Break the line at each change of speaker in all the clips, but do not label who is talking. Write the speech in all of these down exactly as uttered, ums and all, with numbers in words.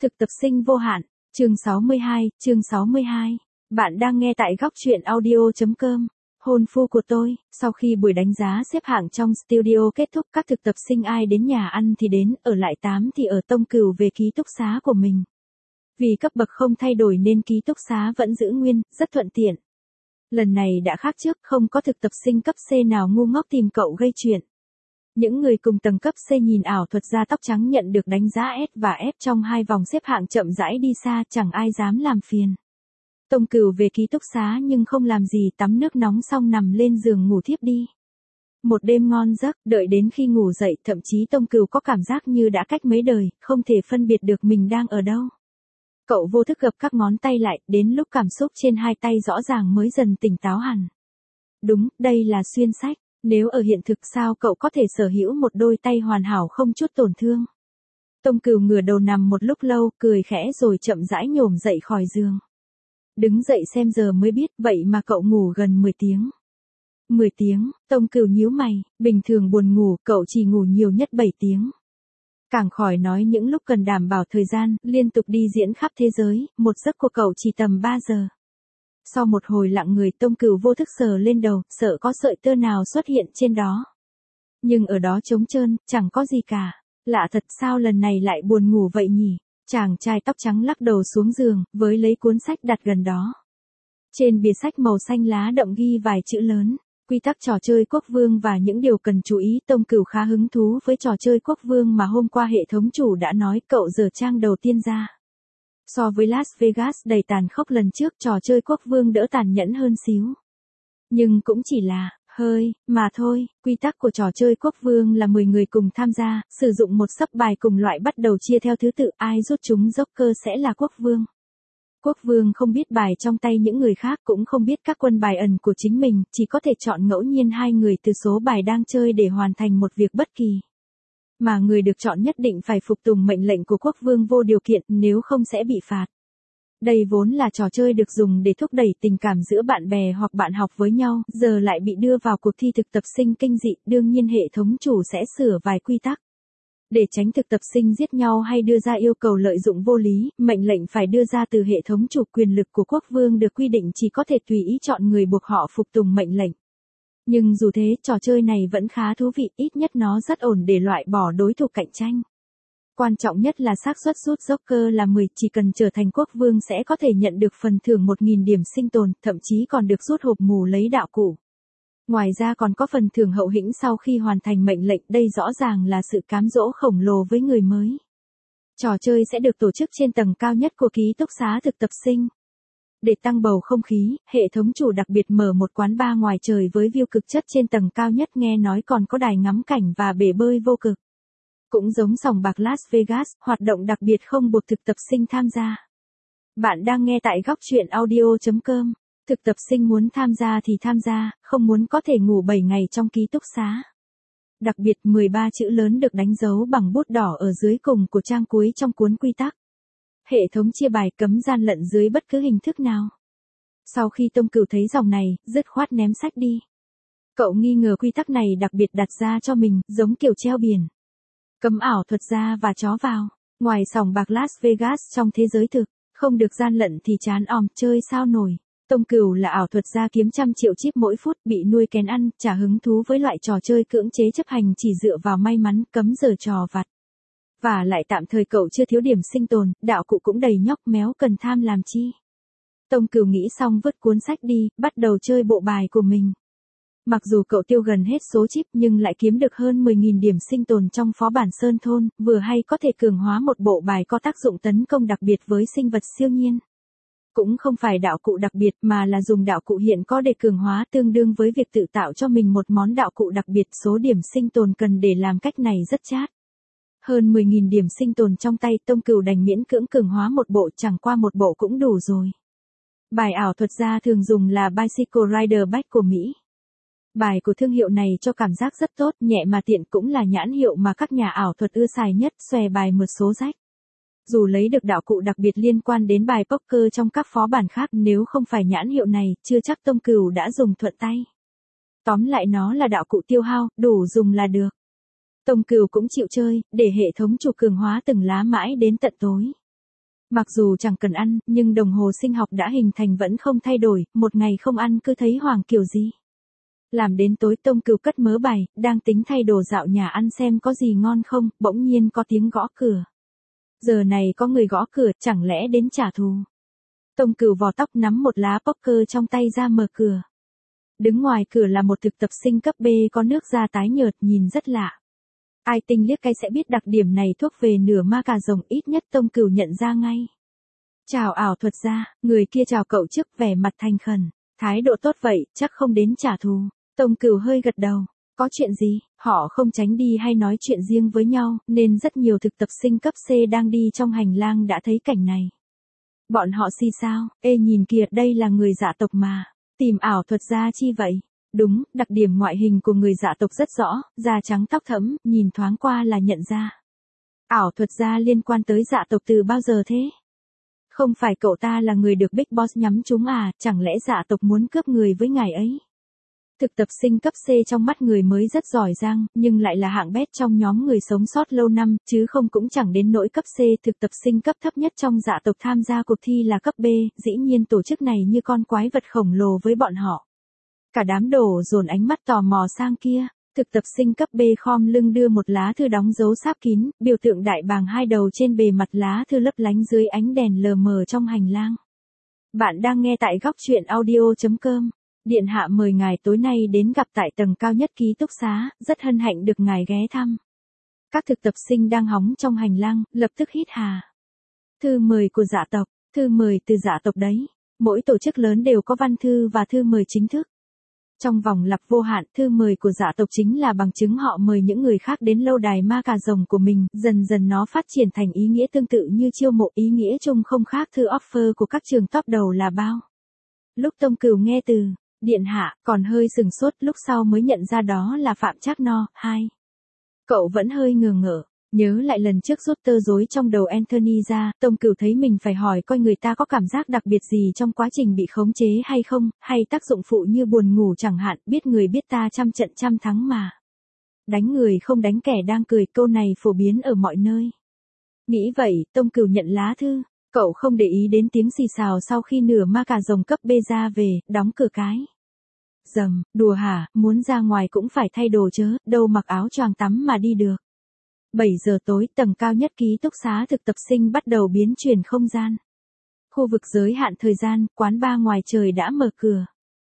Thực tập sinh vô hạn, chương sáu mươi hai, chương sáu mươi hai. Bạn đang nghe tại góc truyện audio chấm com. Hôn phu của tôi, sau khi buổi đánh giá xếp hạng trong studio kết thúc, các thực tập sinh ai đến nhà ăn thì đến, ở lại tám thì ở Tông Cửu về ký túc xá của mình. Vì cấp bậc không thay đổi nên ký túc xá vẫn giữ nguyên, rất thuận tiện. Lần này đã khác trước, không có thực tập sinh cấp C nào ngu ngốc tìm cậu gây chuyện. Những người cùng tầng cấp C nhìn ảo thuật gia tóc trắng nhận được đánh giá S và F trong hai vòng xếp hạng chậm rãi đi xa, chẳng ai dám làm phiền. Tông Cửu về ký túc xá nhưng không làm gì, tắm nước nóng xong nằm lên giường ngủ thiếp đi. Một đêm ngon giấc, đợi đến khi ngủ dậy, thậm chí Tông Cửu có cảm giác như đã cách mấy đời, không thể phân biệt được mình đang ở đâu. Cậu vô thức gập các ngón tay lại, đến lúc cảm xúc trên hai tay rõ ràng mới dần tỉnh táo hẳn. Đúng, đây là xuyên sách. Nếu ở hiện thực sao cậu có thể sở hữu một đôi tay hoàn hảo không chút tổn thương. Tông Cửu ngửa đầu nằm một lúc lâu, cười khẽ rồi chậm rãi nhổm dậy khỏi giường. Đứng dậy xem giờ mới biết, vậy mà cậu ngủ gần mười tiếng. mười tiếng, Tông Cửu nhíu mày, bình thường buồn ngủ, cậu chỉ ngủ nhiều nhất bảy tiếng. Càng khỏi nói những lúc cần đảm bảo thời gian, liên tục đi diễn khắp thế giới, một giấc của cậu chỉ tầm ba giờ. Sau một hồi lặng người, Tông Cửu vô thức sờ lên đầu, sợ có sợi tơ nào xuất hiện trên đó. Nhưng ở đó trống trơn, chẳng có gì cả. Lạ thật, sao lần này lại buồn ngủ vậy nhỉ? Chàng trai tóc trắng lắc đầu xuống giường, với lấy cuốn sách đặt gần đó. Trên bìa sách màu xanh lá đậm ghi vài chữ lớn, quy tắc trò chơi quốc vương và những điều cần chú ý. Tông Cửu khá hứng thú với trò chơi quốc vương mà hôm qua hệ thống chủ đã nói, cậu dở trang đầu tiên ra. So với Las Vegas đầy tàn khốc lần trước, trò chơi quốc vương đỡ tàn nhẫn hơn xíu. Nhưng cũng chỉ là, hơi, mà thôi. Quy tắc của trò chơi quốc vương là mười người cùng tham gia, sử dụng một sấp bài cùng loại bắt đầu chia theo thứ tự, ai rút chúng Joker sẽ là quốc vương. Quốc vương không biết bài trong tay những người khác, cũng không biết các quân bài ẩn của chính mình, chỉ có thể chọn ngẫu nhiên hai người từ số bài đang chơi để hoàn thành một việc bất kỳ. Mà người được chọn nhất định phải phục tùng mệnh lệnh của quốc vương vô điều kiện, nếu không sẽ bị phạt. Đây vốn là trò chơi được dùng để thúc đẩy tình cảm giữa bạn bè hoặc bạn học với nhau, giờ lại bị đưa vào cuộc thi thực tập sinh kinh dị, đương nhiên hệ thống chủ sẽ sửa vài quy tắc. Để tránh thực tập sinh giết nhau hay đưa ra yêu cầu lợi dụng vô lý, mệnh lệnh phải đưa ra từ hệ thống chủ. Quyền lực của quốc vương được quy định chỉ có thể tùy ý chọn người buộc họ phục tùng mệnh lệnh. Nhưng dù thế, trò chơi này vẫn khá thú vị, ít nhất nó rất ổn để loại bỏ đối thủ cạnh tranh. Quan trọng nhất là xác suất rút Joker là mười, chỉ cần trở thành quốc vương sẽ có thể nhận được phần thưởng một nghìn điểm sinh tồn, thậm chí còn được rút hộp mù lấy đạo cụ. Ngoài ra còn có phần thưởng hậu hĩnh sau khi hoàn thành mệnh lệnh, đây rõ ràng là sự cám dỗ khổng lồ với người mới. Trò chơi sẽ được tổ chức trên tầng cao nhất của ký túc xá thực tập sinh. Để tăng bầu không khí, hệ thống chủ đặc biệt mở một quán bar ngoài trời với view cực chất trên tầng cao nhất, nghe nói còn có đài ngắm cảnh và bể bơi vô cực. Cũng giống sòng bạc Las Vegas, hoạt động đặc biệt không buộc thực tập sinh tham gia. Bạn đang nghe tại góc truyện audio chấm com. Thực tập sinh muốn tham gia thì tham gia, không muốn có thể ngủ bảy ngày trong ký túc xá. Đặc biệt mười ba chữ lớn được đánh dấu bằng bút đỏ ở dưới cùng của trang cuối trong cuốn quy tắc. Hệ thống chia bài cấm gian lận dưới bất cứ hình thức nào. Sau khi Tông Cửu thấy dòng này, dứt khoát ném sách đi. Cậu nghi ngờ quy tắc này đặc biệt đặt ra cho mình, giống kiểu treo biển. Cấm ảo thuật gia và chó vào. Ngoài sòng bạc Las Vegas trong thế giới thực, không được gian lận thì chán òm, chơi sao nổi. Tông Cửu là ảo thuật gia kiếm trăm triệu chip mỗi phút, bị nuôi kén ăn, chả hứng thú với loại trò chơi cưỡng chế chấp hành chỉ dựa vào may mắn, cấm giờ trò vặt. Và lại tạm thời cậu chưa thiếu điểm sinh tồn, đạo cụ cũng đầy nhóc méo, cần tham làm chi. Tông Cửu nghĩ xong vứt cuốn sách đi, bắt đầu chơi bộ bài của mình. Mặc dù cậu tiêu gần hết số chip nhưng lại kiếm được hơn mười nghìn điểm sinh tồn trong phó bản Sơn Thôn, vừa hay có thể cường hóa một bộ bài có tác dụng tấn công đặc biệt với sinh vật siêu nhiên. Cũng không phải đạo cụ đặc biệt mà là dùng đạo cụ hiện có để cường hóa, tương đương với việc tự tạo cho mình một món đạo cụ đặc biệt. Số điểm sinh tồn cần để làm cách này rất chát. Hơn mười nghìn điểm sinh tồn trong tay, Tông Cửu đành miễn cưỡng cường hóa một bộ, chẳng qua một bộ cũng đủ rồi. Bài ảo thuật gia thường dùng là Bicycle Rider Back của Mỹ. Bài của thương hiệu này cho cảm giác rất tốt, nhẹ mà tiện, cũng là nhãn hiệu mà các nhà ảo thuật ưa xài nhất, xòe bài mượt số rách. Dù lấy được đạo cụ đặc biệt liên quan đến bài poker trong các phó bản khác, nếu không phải nhãn hiệu này, chưa chắc Tông Cửu đã dùng thuận tay. Tóm lại nó là đạo cụ tiêu hao, đủ dùng là được. Tông Cửu cũng chịu chơi, để hệ thống chủ cường hóa từng lá mãi đến tận tối. Mặc dù chẳng cần ăn, nhưng đồng hồ sinh học đã hình thành vẫn không thay đổi, một ngày không ăn cứ thấy hoảng kiểu gì. Làm đến tối Tông Cửu cất mớ bài, đang tính thay đồ dạo nhà ăn xem có gì ngon không, bỗng nhiên có tiếng gõ cửa. Giờ này có người gõ cửa, chẳng lẽ đến trả thù. Tông Cửu vò tóc nắm một lá poker trong tay ra mở cửa. Đứng ngoài cửa là một thực tập sinh cấp B có nước da tái nhợt nhìn rất lạ. Ai tinh liếc cái sẽ biết đặc điểm này thuốc về nửa ma cà rồng, ít nhất Tông Cửu nhận ra ngay. Chào ảo thuật gia, người kia chào cậu trước vẻ mặt thành khẩn. Thái độ tốt vậy, chắc không đến trả thù. Tông Cửu hơi gật đầu. Có chuyện gì? Họ không tránh đi hay nói chuyện riêng với nhau, nên rất nhiều thực tập sinh cấp C đang đi trong hành lang đã thấy cảnh này. Bọn họ xì xao, ê nhìn kìa, đây là người dạ tộc mà. Tìm ảo thuật gia chi vậy? Đúng, đặc điểm ngoại hình của người dạ tộc rất rõ, da trắng tóc thẫm, nhìn thoáng qua là nhận ra. Ảo thuật gia liên quan tới dạ tộc từ bao giờ thế? Không phải cậu ta là người được Big Boss nhắm trúng à, chẳng lẽ dạ tộc muốn cướp người với ngài ấy? Thực tập sinh cấp C trong mắt người mới rất giỏi giang, nhưng lại là hạng bét trong nhóm người sống sót lâu năm, chứ không cũng chẳng đến nỗi cấp C. Thực tập sinh cấp thấp nhất trong dạ tộc tham gia cuộc thi là cấp B, dĩ nhiên tổ chức này như con quái vật khổng lồ với bọn họ. Cả đám đổ dồn ánh mắt tò mò sang kia. Thực tập sinh cấp B khom lưng đưa một lá thư đóng dấu sáp kín, biểu tượng đại bàng hai đầu trên bề mặt lá thư lấp lánh dưới ánh đèn lờ mờ trong hành lang. Bạn đang nghe tại góc truyện audio chấm com. Điện hạ mời ngài tối nay đến gặp tại tầng cao nhất ký túc xá, rất hân hạnh được ngài ghé thăm. Các thực tập sinh đang hóng trong hành lang, lập tức hít hà. Thư mời của dạ tộc, thư mời từ dạ tộc đấy. Mỗi tổ chức lớn đều có văn thư và thư mời chính thức. Trong vòng lặp vô hạn, thư mời của dạ tộc chính là bằng chứng họ mời những người khác đến lâu đài ma cà rồng của mình, dần dần nó phát triển thành ý nghĩa tương tự như chiêu mộ, ý nghĩa chung không khác thư offer của các trường top đầu là bao. Lúc Tông Cửu nghe từ điện hạ, còn hơi sừng sốt, lúc sau mới nhận ra đó là Phạm Trác No, hai. Cậu vẫn hơi ngờ ngợ, nhớ lại lần trước rút tơ rối trong đầu Anthony ra, Tông Cửu thấy mình phải hỏi coi người ta có cảm giác đặc biệt gì trong quá trình bị khống chế hay không, hay tác dụng phụ như buồn ngủ chẳng hạn, biết người biết ta trăm trận trăm thắng mà. Đánh người không đánh kẻ đang cười, câu này phổ biến ở mọi nơi. Nghĩ vậy, Tông Cửu nhận lá thư. Cậu không để ý đến tiếng xì xào sau khi nửa ma cà rồng cấp B ra về, đóng cửa cái. Dầm, đùa hả, muốn ra ngoài cũng phải thay đồ chớ, đâu mặc áo choàng tắm mà đi được. bảy giờ tối, tầng cao nhất ký túc xá thực tập sinh bắt đầu biến chuyển không gian. Khu vực giới hạn thời gian, quán bar ngoài trời đã mở cửa.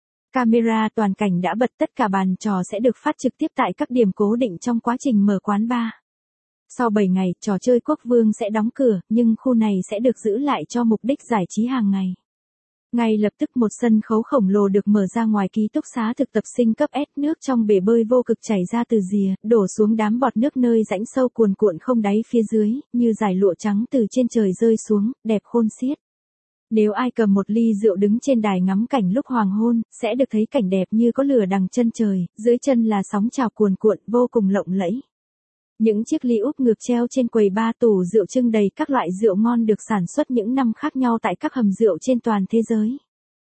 Camera toàn cảnh đã bật, tất cả bàn trò sẽ được phát trực tiếp tại các điểm cố định trong quá trình mở quán bar. Sau bảy ngày, trò chơi quốc vương sẽ đóng cửa, nhưng khu này sẽ được giữ lại cho mục đích giải trí hàng ngày. Ngay lập tức một sân khấu khổng lồ được mở ra ngoài ký túc xá thực tập sinh cấp S, nước trong bể bơi vô cực chảy ra từ rìa, đổ xuống đám bọt nước nơi rãnh sâu cuồn cuộn không đáy phía dưới, như dải lụa trắng từ trên trời rơi xuống, đẹp khôn xiết. Nếu ai cầm một ly rượu đứng trên đài ngắm cảnh lúc hoàng hôn, sẽ được thấy cảnh đẹp như có lửa đằng chân trời, dưới chân là sóng trào cuồn cuộn vô cùng lộng lẫy. Những chiếc ly úp ngược treo trên quầy ba tủ rượu trưng đầy các loại rượu ngon được sản xuất những năm khác nhau tại các hầm rượu trên toàn thế giới.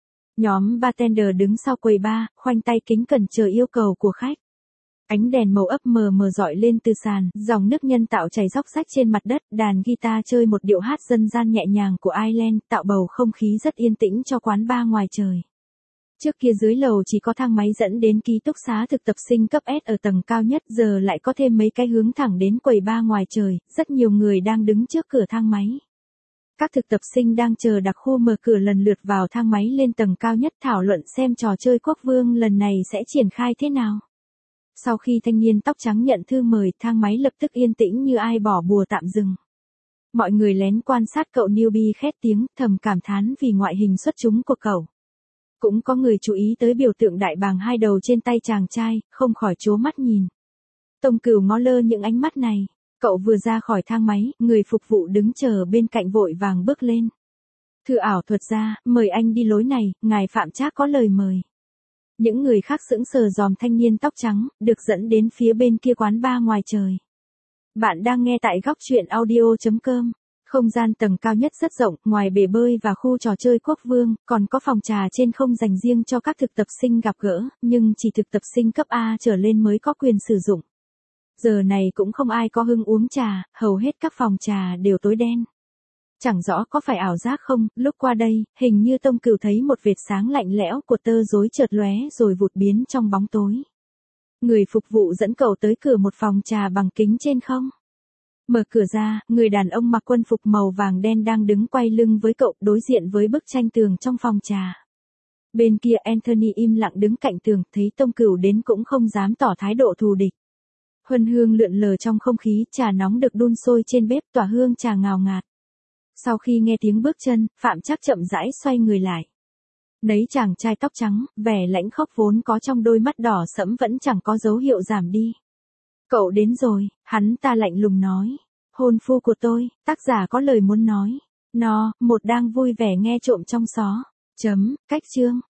Nhóm bartender đứng sau quầy bar, khoanh tay kính cẩn chờ yêu cầu của khách. Ánh đèn màu ấp mờ mờ rọi lên từ sàn, dòng nước nhân tạo chảy róc rách trên mặt đất, đàn guitar chơi một điệu hát dân gian nhẹ nhàng của Ireland, tạo bầu không khí rất yên tĩnh cho quán bar ngoài trời. Trước kia dưới lầu chỉ có thang máy dẫn đến ký túc xá thực tập sinh cấp S ở tầng cao nhất, giờ lại có thêm mấy cái hướng thẳng đến quầy bar ngoài trời, rất nhiều người đang đứng trước cửa thang máy. Các thực tập sinh đang chờ đặc khu mở cửa lần lượt vào thang máy lên tầng cao nhất, thảo luận xem trò chơi quốc vương lần này sẽ triển khai thế nào. Sau khi thanh niên tóc trắng nhận thư mời, thang máy lập tức yên tĩnh như ai bỏ bùa tạm dừng. Mọi người lén quan sát cậu newbie khét tiếng, thầm cảm thán vì ngoại hình xuất chúng của cậu. Cũng có người chú ý tới biểu tượng đại bàng hai đầu trên tay chàng trai, không khỏi trố mắt nhìn. Tông Cửu ngó lơ những ánh mắt này. Cậu vừa ra khỏi thang máy, người phục vụ đứng chờ bên cạnh vội vàng bước lên. Thưa ảo thuật gia, mời anh đi lối này, ngài Phạm Trác có lời mời. Những người khác sững sờ dòm thanh niên tóc trắng, được dẫn đến phía bên kia quán bar ngoài trời. Bạn đang nghe tại góc truyện audio chấm com. Không gian tầng cao nhất rất rộng, ngoài bể bơi và khu trò chơi quốc vương, còn có phòng trà trên không dành riêng cho các thực tập sinh gặp gỡ, nhưng chỉ thực tập sinh cấp A trở lên mới có quyền sử dụng. Giờ này cũng không ai có hứng uống trà, hầu hết các phòng trà đều tối đen. Chẳng rõ có phải ảo giác không, lúc qua đây, hình như Tông Cửu thấy một vệt sáng lạnh lẽo của tơ rối chợt lóe rồi vụt biến trong bóng tối. Người phục vụ dẫn cậu tới cửa một phòng trà bằng kính trên không. Mở cửa ra, người đàn ông mặc quân phục màu vàng đen đang đứng quay lưng với cậu đối diện với bức tranh tường trong phòng trà. Bên kia Anthony im lặng đứng cạnh tường, thấy Tông Cửu đến cũng không dám tỏ thái độ thù địch. Huân hương lượn lờ trong không khí, trà nóng được đun sôi trên bếp tỏa hương trà ngào ngạt. Sau khi nghe tiếng bước chân, Phạm Trác chậm rãi xoay người lại. Nấy chàng trai tóc trắng, vẻ lãnh khốc vốn có trong đôi mắt đỏ sẫm vẫn chẳng có dấu hiệu giảm đi. Cậu đến rồi, hắn ta lạnh lùng nói. Hôn phu của tôi, tác giả có lời muốn nói. Nó, một đang vui vẻ nghe trộm trong xó. Chấm, cách chương.